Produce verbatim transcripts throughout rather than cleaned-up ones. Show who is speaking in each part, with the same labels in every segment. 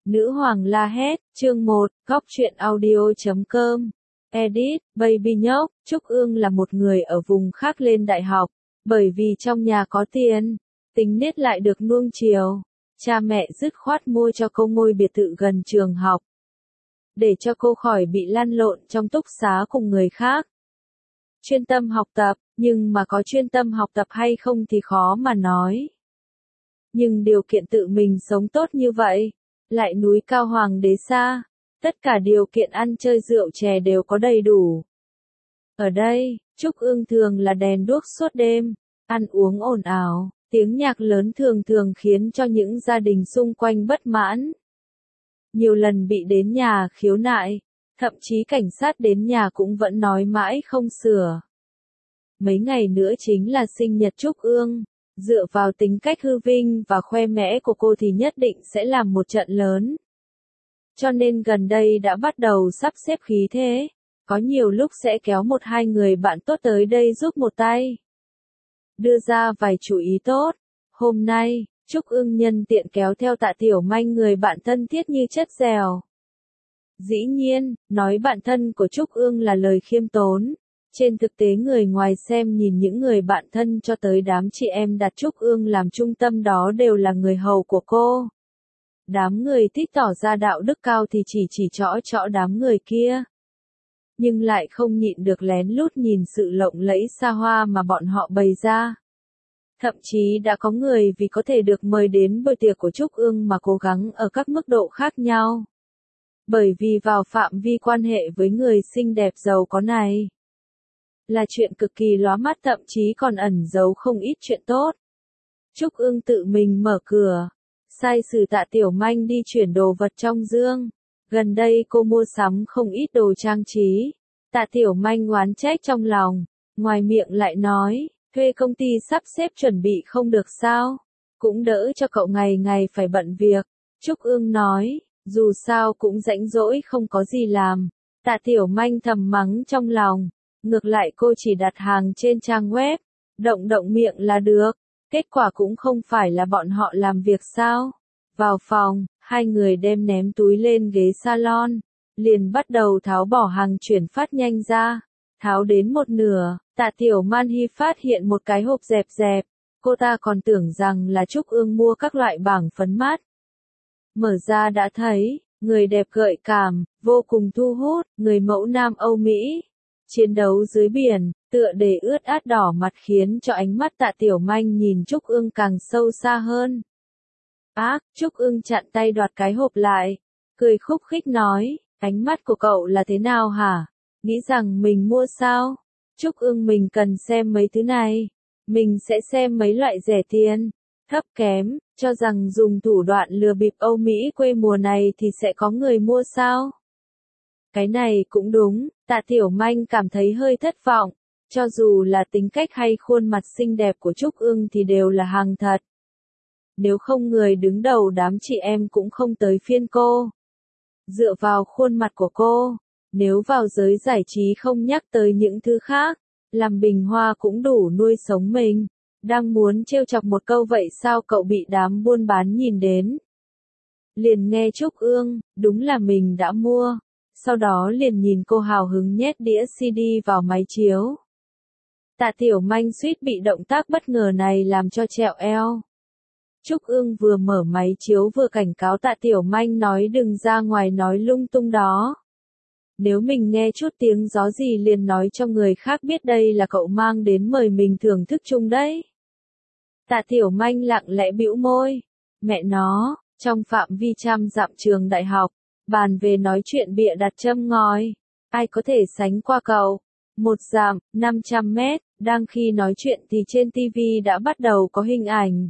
Speaker 1: Nữ hoàng la hét, chương một, góc truyện audio chấm com. Edit, Baby nhóc, Trúc Ương là một người ở vùng khác lên đại học, bởi vì trong nhà có tiền, tính nết lại được nuông chiều. Cha mẹ dứt khoát mua cho cô ngôi biệt thự gần trường học, để cho cô khỏi bị lăn lộn trong túc xá cùng người khác. Chuyên tâm học tập, nhưng mà có chuyên tâm học tập hay không thì khó mà nói. Nhưng điều kiện tự mình sống tốt như vậy, lại núi cao hoàng đế xa, tất cả điều kiện ăn chơi rượu chè đều có đầy đủ. Ở đây, Trúc Ương thường là đèn đuốc suốt đêm, ăn uống ồn ào, tiếng nhạc lớn thường thường khiến cho những gia đình xung quanh bất mãn. Nhiều lần bị đến nhà khiếu nại, thậm chí cảnh sát đến nhà cũng vẫn nói mãi không sửa. Mấy ngày nữa chính là sinh nhật Trúc Ương, dựa vào tính cách hư vinh và khoe mẽ của cô thì nhất định sẽ làm một trận lớn. Cho nên gần đây đã bắt đầu sắp xếp khí thế, có nhiều lúc sẽ kéo một hai người bạn tốt tới đây giúp một tay. Đưa ra vài chú ý tốt. Hôm nay, Trúc Ương nhân tiện kéo theo Tạ Tiểu Manh, người bạn thân thiết như chất dẻo. Dĩ nhiên, nói bạn thân của Trúc Ương là lời khiêm tốn. Trên thực tế người ngoài xem nhìn những người bạn thân cho tới đám chị em đặt Trúc Ương làm trung tâm đó đều là người hầu của cô. Đám người thích tỏ ra đạo đức cao thì chỉ chỉ trõ trõ đám người kia. Nhưng lại không nhịn được lén lút nhìn sự lộng lẫy xa hoa mà bọn họ bày ra. Thậm chí đã có người vì có thể được mời đến bữa tiệc của Trúc Ương mà cố gắng ở các mức độ khác nhau. Bởi vì vào phạm vi quan hệ với người xinh đẹp giàu có này là chuyện cực kỳ lóa mắt, thậm chí còn ẩn giấu không ít chuyện tốt. Trúc Ương tự mình mở cửa, sai sử Tạ Tiểu Manh đi chuyển đồ vật trong dương. Gần đây cô mua sắm không ít đồ trang trí. Tạ Tiểu Manh oán trách trong lòng, ngoài miệng lại nói, thuê công ty sắp xếp chuẩn bị không được sao? Cũng đỡ cho cậu ngày ngày phải bận việc. Trúc Ương nói, dù sao cũng rãnh rỗi không có gì làm. Tạ Tiểu Manh thầm mắng trong lòng. Ngược lại cô chỉ đặt hàng trên trang web, động động miệng là được, kết quả cũng không phải là bọn họ làm việc sao. Vào phòng, hai người đem ném túi lên ghế salon, liền bắt đầu tháo bỏ hàng chuyển phát nhanh ra. Tháo đến một nửa, Tạ Tiểu Man Hi phát hiện một cái hộp dẹp dẹp, cô ta còn tưởng rằng là Trúc Ương mua các loại bảng phấn mát. Mở ra đã thấy, người đẹp gợi cảm, vô cùng thu hút, người mẫu Nam Âu Mỹ. Chiến đấu dưới biển, tựa đề ướt át đỏ mặt khiến cho ánh mắt Tạ Tiểu Manh nhìn Trúc Ương càng sâu xa hơn. Ác, Trúc Ương chặn tay đoạt cái hộp lại, cười khúc khích nói, ánh mắt của cậu là thế nào hả? Nghĩ rằng mình mua sao? Trúc Ương mình cần xem mấy thứ này. Mình sẽ xem mấy loại rẻ tiền, thấp kém, cho rằng dùng thủ đoạn lừa bịp Âu Mỹ quê mùa này thì sẽ có người mua sao? Cái này cũng đúng, Tạ Tiểu Manh cảm thấy hơi thất vọng, cho dù là tính cách hay khuôn mặt xinh đẹp của Trúc Ương thì đều là hàng thật. Nếu không người đứng đầu đám chị em cũng không tới phiên cô. Dựa vào khuôn mặt của cô, nếu vào giới giải trí không nhắc tới những thứ khác, làm bình hoa cũng đủ nuôi sống mình. Đang muốn trêu chọc một câu vậy sao cậu bị đám buôn bán nhìn đến. Liền nghe Trúc Ương, đúng là mình đã mua. Sau đó liền nhìn cô hào hứng nhét đĩa xê đê vào máy chiếu. Tạ Tiểu Manh suýt bị động tác bất ngờ này làm cho trẹo eo. Trúc Ương vừa mở máy chiếu vừa cảnh cáo Tạ Tiểu Manh nói đừng ra ngoài nói lung tung đó. Nếu mình nghe chút tiếng gió gì liền nói cho người khác biết đây là cậu mang đến mời mình thưởng thức chung đấy. Tạ Tiểu Manh lặng lẽ bĩu môi. Mẹ nó, trong phạm vi trăm dặm trường đại học, bàn về nói chuyện bịa đặt châm ngòi, ai có thể sánh qua cậu? Một dặm, năm trăm mét, đang khi nói chuyện thì trên ti vi đã bắt đầu có hình ảnh.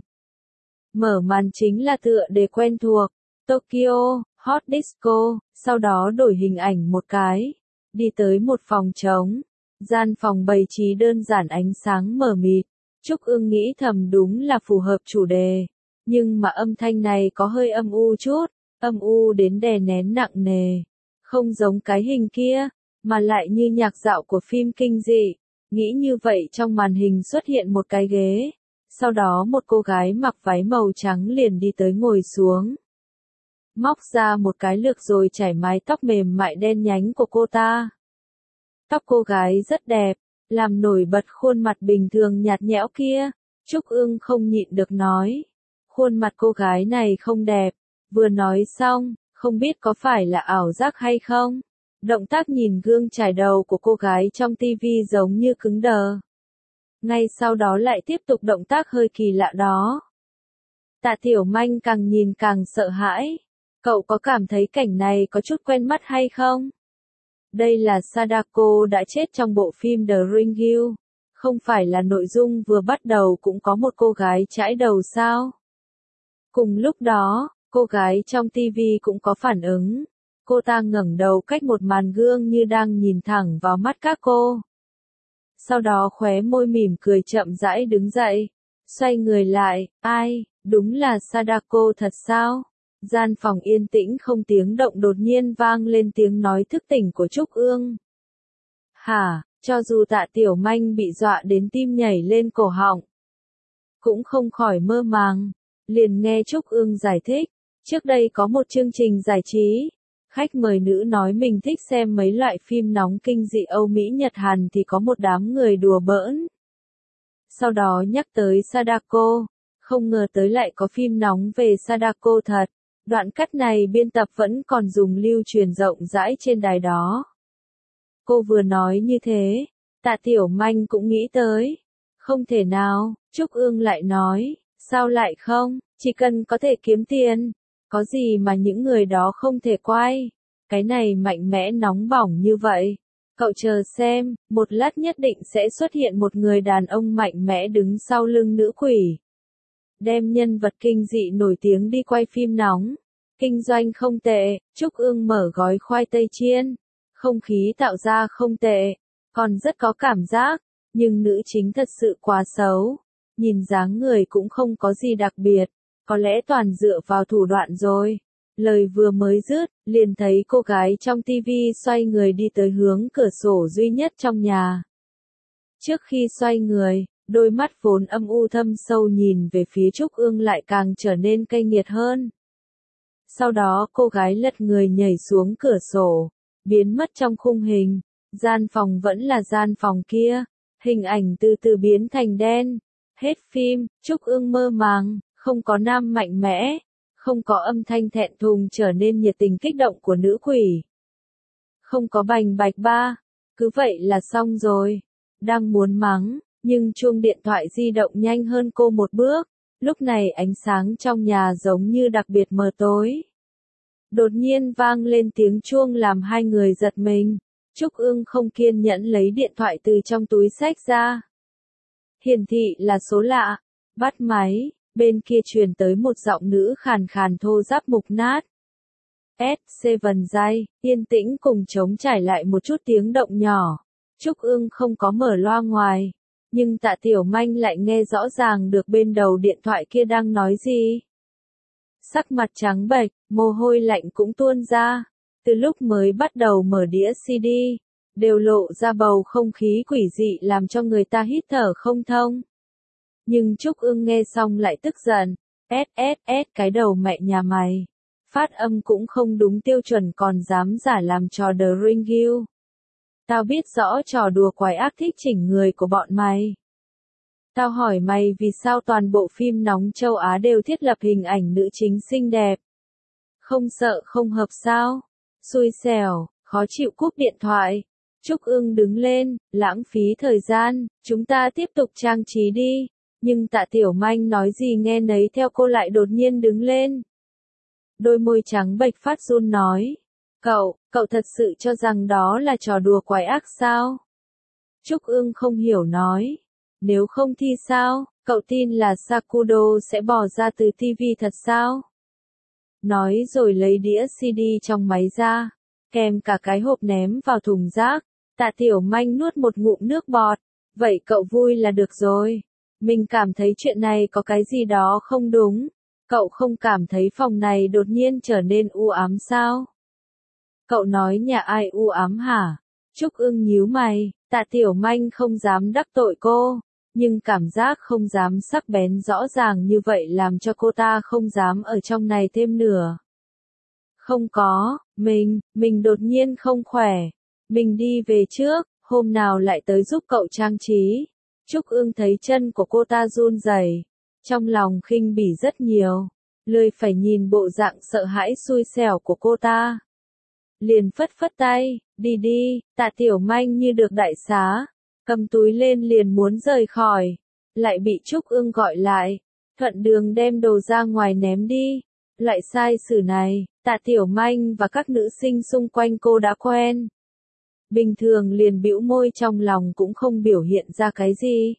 Speaker 1: Mở màn chính là tựa đề quen thuộc, Tokyo, Hot Disco, sau đó đổi hình ảnh một cái, đi tới một phòng trống, gian phòng bày trí đơn giản ánh sáng mờ mịt. Trúc Ương nghĩ thầm đúng là phù hợp chủ đề, nhưng mà âm thanh này có hơi âm u chút. Âm u đến đè nén nặng nề, không giống cái hình kia, mà lại như nhạc dạo của phim kinh dị. Nghĩ như vậy trong màn hình xuất hiện một cái ghế, sau đó một cô gái mặc váy màu trắng liền đi tới ngồi xuống. móc ra một cái lược rồi chải mái tóc mềm mại đen nhánh của cô ta. Tóc cô gái rất đẹp, làm nổi bật khuôn mặt bình thường nhạt nhẽo kia. Trúc Ương không nhịn được nói. Khuôn mặt cô gái này không đẹp. Vừa nói xong, không biết có phải là ảo giác hay không. Động tác nhìn gương chải đầu của cô gái trong tivi giống như cứng đờ. Ngay sau đó lại tiếp tục động tác hơi kỳ lạ đó. Tạ Tiểu Manh càng nhìn càng sợ hãi. Cậu có cảm thấy cảnh này có chút quen mắt hay không? Đây là Sadako đã chết trong bộ phim The Ring-gu. Không phải là nội dung vừa bắt đầu cũng có một cô gái chãi đầu sao? Cùng lúc đó, cô gái trong tivi cũng có phản ứng. Cô ta ngẩng đầu cách một màn gương như đang nhìn thẳng vào mắt các cô. Sau đó khóe môi mỉm cười chậm rãi đứng dậy. Xoay người lại, ai, đúng là Sadako thật sao? Gian phòng yên tĩnh không tiếng động đột nhiên vang lên tiếng nói thức tỉnh của Trúc Ương. Hả, cho dù Tạ Tiểu Manh bị dọa đến tim nhảy lên cổ họng, cũng không khỏi mơ màng, liền nghe Trúc Ương giải thích. Trước đây có một chương trình giải trí, khách mời nữ nói mình thích xem mấy loại phim nóng kinh dị Âu Mỹ Nhật Hàn thì có một đám người đùa bỡn. Sau đó nhắc tới Sadako, không ngờ tới lại có phim nóng về Sadako thật. Đoạn cắt này biên tập vẫn còn dùng lưu truyền rộng rãi trên đài đó. Cô vừa nói như thế, Tạ Tiểu Manh cũng nghĩ tới. Không thể nào, Trúc Ương lại nói, sao lại không, chỉ cần có thể kiếm tiền, có gì mà những người đó không thể quay. Cái này mạnh mẽ nóng bỏng như vậy. Cậu chờ xem, một lát nhất định sẽ xuất hiện một người đàn ông mạnh mẽ đứng sau lưng nữ quỷ. Đem nhân vật kinh dị nổi tiếng đi quay phim nóng. Kinh doanh không tệ, Trúc Ương mở gói khoai tây chiên. Không khí tạo ra không tệ, còn rất có cảm giác, nhưng nữ chính thật sự quá xấu. Nhìn dáng người cũng không có gì đặc biệt, có lẽ toàn dựa vào thủ đoạn rồi. Lời vừa mới dứt, liền thấy cô gái trong tivi xoay người đi tới hướng cửa sổ duy nhất trong nhà. Trước khi xoay người, đôi mắt vốn âm u thâm sâu nhìn về phía Trúc Ương lại càng trở nên cay nghiệt hơn. Sau đó cô gái lật người nhảy xuống cửa sổ, biến mất trong khung hình. Gian phòng vẫn là gian phòng kia, hình ảnh từ từ biến thành đen. Hết phim, Trúc Ương mơ màng, không có nam mạnh mẽ, không có âm thanh thẹn thùng trở nên nhiệt tình kích động của nữ quỷ. Không có bành bạch ba, cứ vậy là xong rồi. Đang muốn mắng, nhưng chuông điện thoại di động nhanh hơn cô một bước. Lúc này ánh sáng trong nhà giống như đặc biệt mờ tối. Đột nhiên vang lên tiếng chuông làm hai người giật mình. Trúc Ương không kiên nhẫn lấy điện thoại từ trong túi xách ra. Hiển thị là số lạ. Bắt máy, bên kia truyền tới một giọng nữ khàn khàn thô ráp mục nát. S bảy giây, yên tĩnh cùng trống trải lại một chút tiếng động nhỏ. Trúc Ương không có mở loa ngoài. Nhưng Tạ Tiểu Manh lại nghe rõ ràng được bên đầu điện thoại kia đang nói gì. Sắc mặt trắng bệch, mồ hôi lạnh cũng tuôn ra. Từ lúc mới bắt đầu mở đĩa xê đê, đều lộ ra bầu không khí quỷ dị làm cho người ta hít thở không thông. Nhưng Trúc Ương nghe xong lại tức giận. S S S cái đầu mẹ nhà mày. Phát âm cũng không đúng tiêu chuẩn còn dám giả làm trò The Ring-gu. Tao biết rõ trò đùa quái ác thích chỉnh người của bọn mày. Tao hỏi mày vì sao toàn bộ phim nóng châu Á đều thiết lập hình ảnh nữ chính xinh đẹp. Không sợ không hợp sao? Xui xẻo, khó chịu cúp điện thoại. Trúc Ương đứng lên, lãng phí thời gian, chúng ta tiếp tục trang trí đi. Nhưng Tạ Tiểu Manh nói gì nghe nấy theo cô lại đột nhiên đứng lên. Đôi môi trắng bệch phát run nói. Cậu, cậu thật sự cho rằng đó là trò đùa quái ác sao? Trúc Ương không hiểu nói. Nếu không thì sao, cậu tin là Sakudo sẽ bỏ ra từ tivi thật sao? Nói rồi lấy đĩa xê đê trong máy ra, kèm cả cái hộp ném vào thùng rác. Tạ Tiểu Manh nuốt một ngụm nước bọt. Vậy cậu vui là được rồi. Mình cảm thấy chuyện này có cái gì đó không đúng. Cậu không cảm thấy phòng này đột nhiên trở nên u ám sao? Cậu nói nhà ai u ám hả? Trúc Ương nhíu mày, Tạ Tiểu Manh không dám đắc tội cô, nhưng cảm giác không dám sắc bén rõ ràng như vậy làm cho cô ta không dám ở trong này thêm nữa. Không có, mình, mình đột nhiên không khỏe. Mình đi về trước, hôm nào lại tới giúp cậu trang trí. Trúc Ương thấy chân của cô ta run rẩy, trong lòng khinh bỉ rất nhiều, lười phải nhìn bộ dạng sợ hãi xui xẻo của cô ta. Liền phất phất tay, đi đi, Tạ Tiểu Manh như được đại xá, cầm túi lên liền muốn rời khỏi, lại bị Trúc Ương gọi lại, thuận đường đem đồ ra ngoài ném đi. Loại sai xử này, Tạ Tiểu Manh và các nữ sinh xung quanh cô đã quen. Bình thường liền bĩu môi trong lòng cũng không biểu hiện ra cái gì.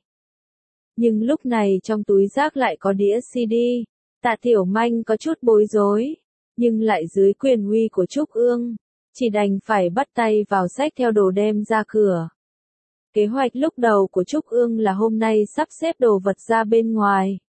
Speaker 1: Nhưng lúc này trong túi rác lại có đĩa xê đê, Tạ Tiểu Manh có chút bối rối, nhưng lại dưới quyền uy của Trúc Ương, chỉ đành phải bắt tay vào xách theo đồ đem ra cửa. Kế hoạch lúc đầu của Trúc Ương là hôm nay sắp xếp đồ vật ra bên ngoài.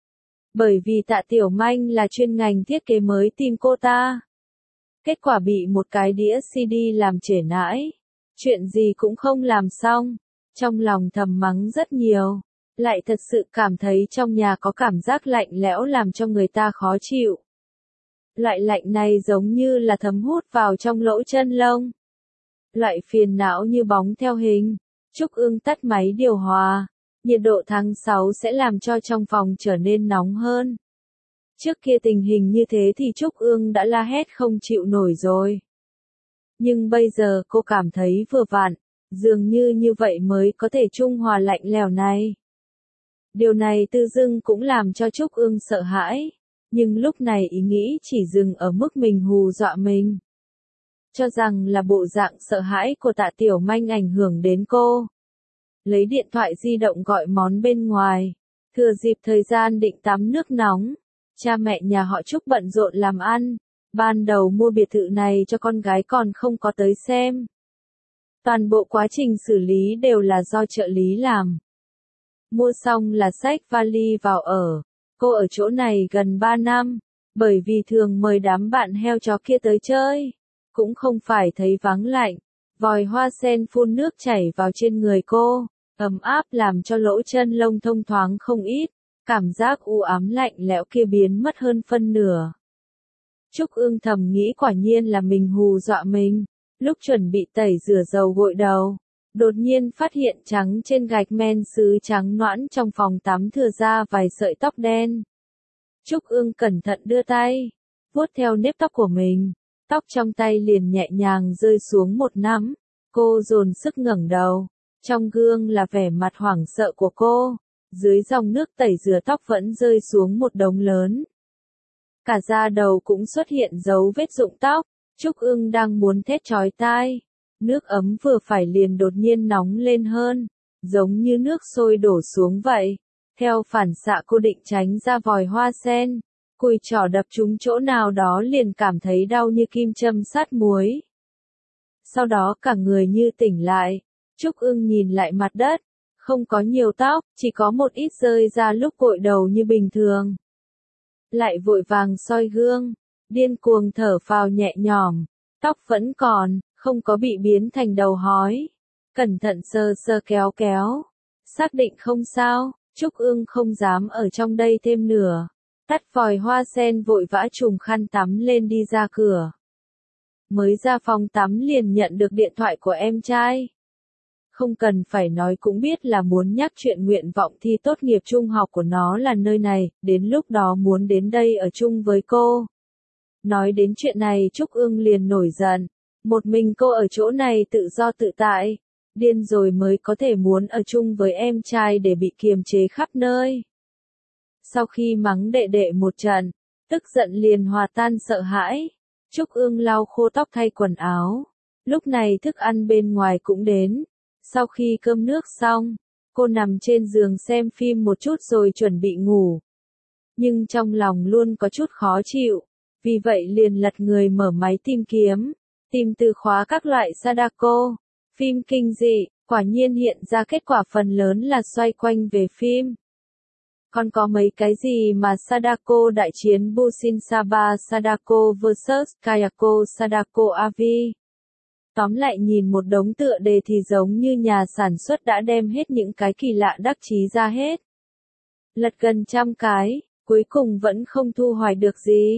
Speaker 1: Bởi vì Tạ Tiểu Manh là chuyên ngành thiết kế mới tìm cô ta. Kết quả bị một cái đĩa xê đê làm trễ nãi. Chuyện gì cũng không làm xong. Trong lòng thầm mắng rất nhiều. Lại thật sự cảm thấy trong nhà có cảm giác lạnh lẽo làm cho người ta khó chịu. Loại lạnh này giống như là thấm hút vào trong lỗ chân lông. Loại phiền não như bóng theo hình. Trúc Ương tắt máy điều hòa. Nhiệt độ tháng sáu sẽ làm cho trong phòng trở nên nóng hơn. Trước kia tình hình như thế thì Trúc Ương đã la hét không chịu nổi rồi. Nhưng bây giờ cô cảm thấy vừa vặn, dường như như vậy mới có thể trung hòa lạnh lẽo này. Điều này tự dưng cũng làm cho Trúc Ương sợ hãi, nhưng lúc này ý nghĩ chỉ dừng ở mức mình hù dọa mình. Cho rằng là bộ dạng sợ hãi của Tạ Tiểu Manh ảnh hưởng đến cô. Lấy điện thoại di động gọi món bên ngoài, thừa dịp thời gian định tắm nước nóng. Cha mẹ nhà họ Trúc bận rộn làm ăn, ban đầu mua biệt thự này cho con gái còn không có tới xem. Toàn bộ quá trình xử lý đều là do trợ lý làm. Mua xong là xách vali vào ở. Cô ở chỗ này gần ba năm, bởi vì thường mời đám bạn heo chó kia tới chơi, cũng không phải thấy vắng lạnh. Vòi hoa sen phun nước chảy vào trên người cô, ấm áp làm cho lỗ chân lông thông thoáng không ít, cảm giác u ám lạnh lẽo kia biến mất hơn phân nửa. Trúc Ương thầm nghĩ quả nhiên là mình hù dọa mình, lúc chuẩn bị tẩy rửa dầu gội đầu, đột nhiên phát hiện trắng trên gạch men sứ trắng nõn trong phòng tắm thừa ra vài sợi tóc đen. Trúc Ương cẩn thận đưa tay, vuốt theo nếp tóc của mình, tóc trong tay liền nhẹ nhàng rơi xuống một nắm, cô dồn sức ngẩng đầu, trong gương là vẻ mặt hoảng sợ của cô, dưới dòng nước tẩy rửa tóc vẫn rơi xuống một đống lớn. Cả da đầu cũng xuất hiện dấu vết rụng tóc, Trúc Ương đang muốn thét chói tai. Nước ấm vừa phải liền đột nhiên nóng lên hơn, giống như nước sôi đổ xuống vậy. Theo phản xạ cô định tránh ra vòi hoa sen, cùi trỏ đập trúng chỗ nào đó liền cảm thấy đau như kim châm sát muối. Sau đó cả người như tỉnh lại, Trúc Ương nhìn lại mặt đất, không có nhiều tóc, chỉ có một ít rơi ra lúc gội đầu như bình thường. Lại vội vàng soi gương, điên cuồng thở phào nhẹ nhõm, tóc vẫn còn, không có bị biến thành đầu hói. Cẩn thận sơ sơ kéo kéo, xác định không sao, Trúc Ương không dám ở trong đây thêm nữa. Tắt vòi hoa sen vội vã trùm khăn tắm lên đi ra cửa. Mới ra phòng tắm liền nhận được điện thoại của em trai. Không cần phải nói cũng biết là muốn nhắc chuyện nguyện vọng thi tốt nghiệp trung học của nó là nơi này, đến lúc đó muốn đến đây ở chung với cô. Nói đến chuyện này Trúc Ương liền nổi giận, một mình cô ở chỗ này tự do tự tại, điên rồi mới có thể muốn ở chung với em trai để bị kiềm chế khắp nơi. Sau khi mắng đệ đệ một trận, tức giận liền hòa tan sợ hãi, Trúc Ương lau khô tóc thay quần áo. Lúc này thức ăn bên ngoài cũng đến. Sau khi cơm nước xong, cô nằm trên giường xem phim một chút rồi chuẩn bị ngủ. Nhưng trong lòng luôn có chút khó chịu, vì vậy liền lật người mở máy tìm kiếm, tìm từ khóa các loại Sadako, phim kinh dị, quả nhiên hiện ra kết quả phần lớn là xoay quanh về phim. Còn có mấy cái gì mà Sadako đại chiến Bushin Saba Sadako versus Kayako Sadako a vê. Tóm lại nhìn một đống tựa đề thì giống như nhà sản xuất đã đem hết những cái kỳ lạ đắc chí ra hết. Lật gần trăm cái, cuối cùng vẫn không thu hoạch được gì.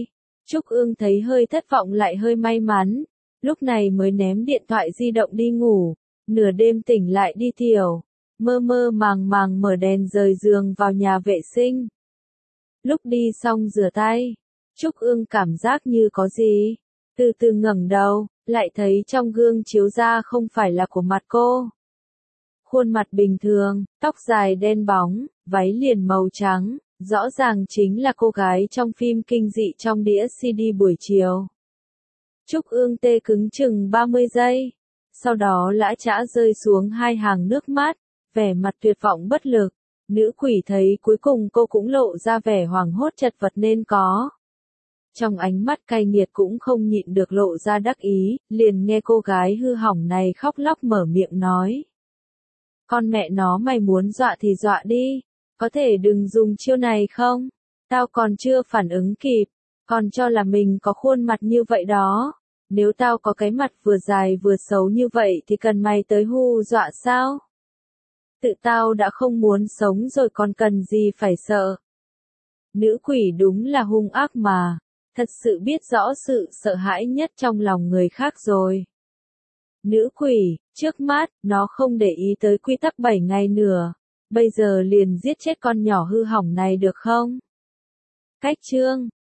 Speaker 1: Trúc Ương thấy hơi thất vọng lại hơi may mắn, lúc này mới ném điện thoại di động đi ngủ, nửa đêm tỉnh lại đi tiểu, mơ mơ màng màng mở đèn rời giường vào nhà vệ sinh. Lúc đi xong rửa tay, Trúc Ương cảm giác như có gì, từ từ ngẩng đầu, lại thấy trong gương chiếu ra không phải là của mặt cô. Khuôn mặt bình thường, tóc dài đen bóng, váy liền màu trắng, rõ ràng chính là cô gái trong phim kinh dị trong đĩa xê đê buổi chiều. Trúc Ương tê cứng chừng ba mươi giây, sau đó lã chã rơi xuống hai hàng nước mắt, vẻ mặt tuyệt vọng bất lực. Nữ quỷ thấy cuối cùng cô cũng lộ ra vẻ hoảng hốt chật vật nên có. Trong ánh mắt cay nghiệt cũng không nhịn được lộ ra đắc ý, liền nghe cô gái hư hỏng này khóc lóc mở miệng nói. Con mẹ nó mày muốn dọa thì dọa đi, có thể đừng dùng chiêu này không? Tao còn chưa phản ứng kịp, còn cho là mình có khuôn mặt như vậy đó. Nếu tao có cái mặt vừa dài vừa xấu như vậy thì cần mày tới hù dọa sao? Tự tao đã không muốn sống rồi còn cần gì phải sợ. Nữ quỷ đúng là hung ác mà, thật sự biết rõ sự sợ hãi nhất trong lòng người khác rồi. Nữ quỷ, trước mắt, nó không để ý tới quy tắc bảy ngày nữa, bây giờ liền giết chết con nhỏ hư hỏng này được không? Cách chương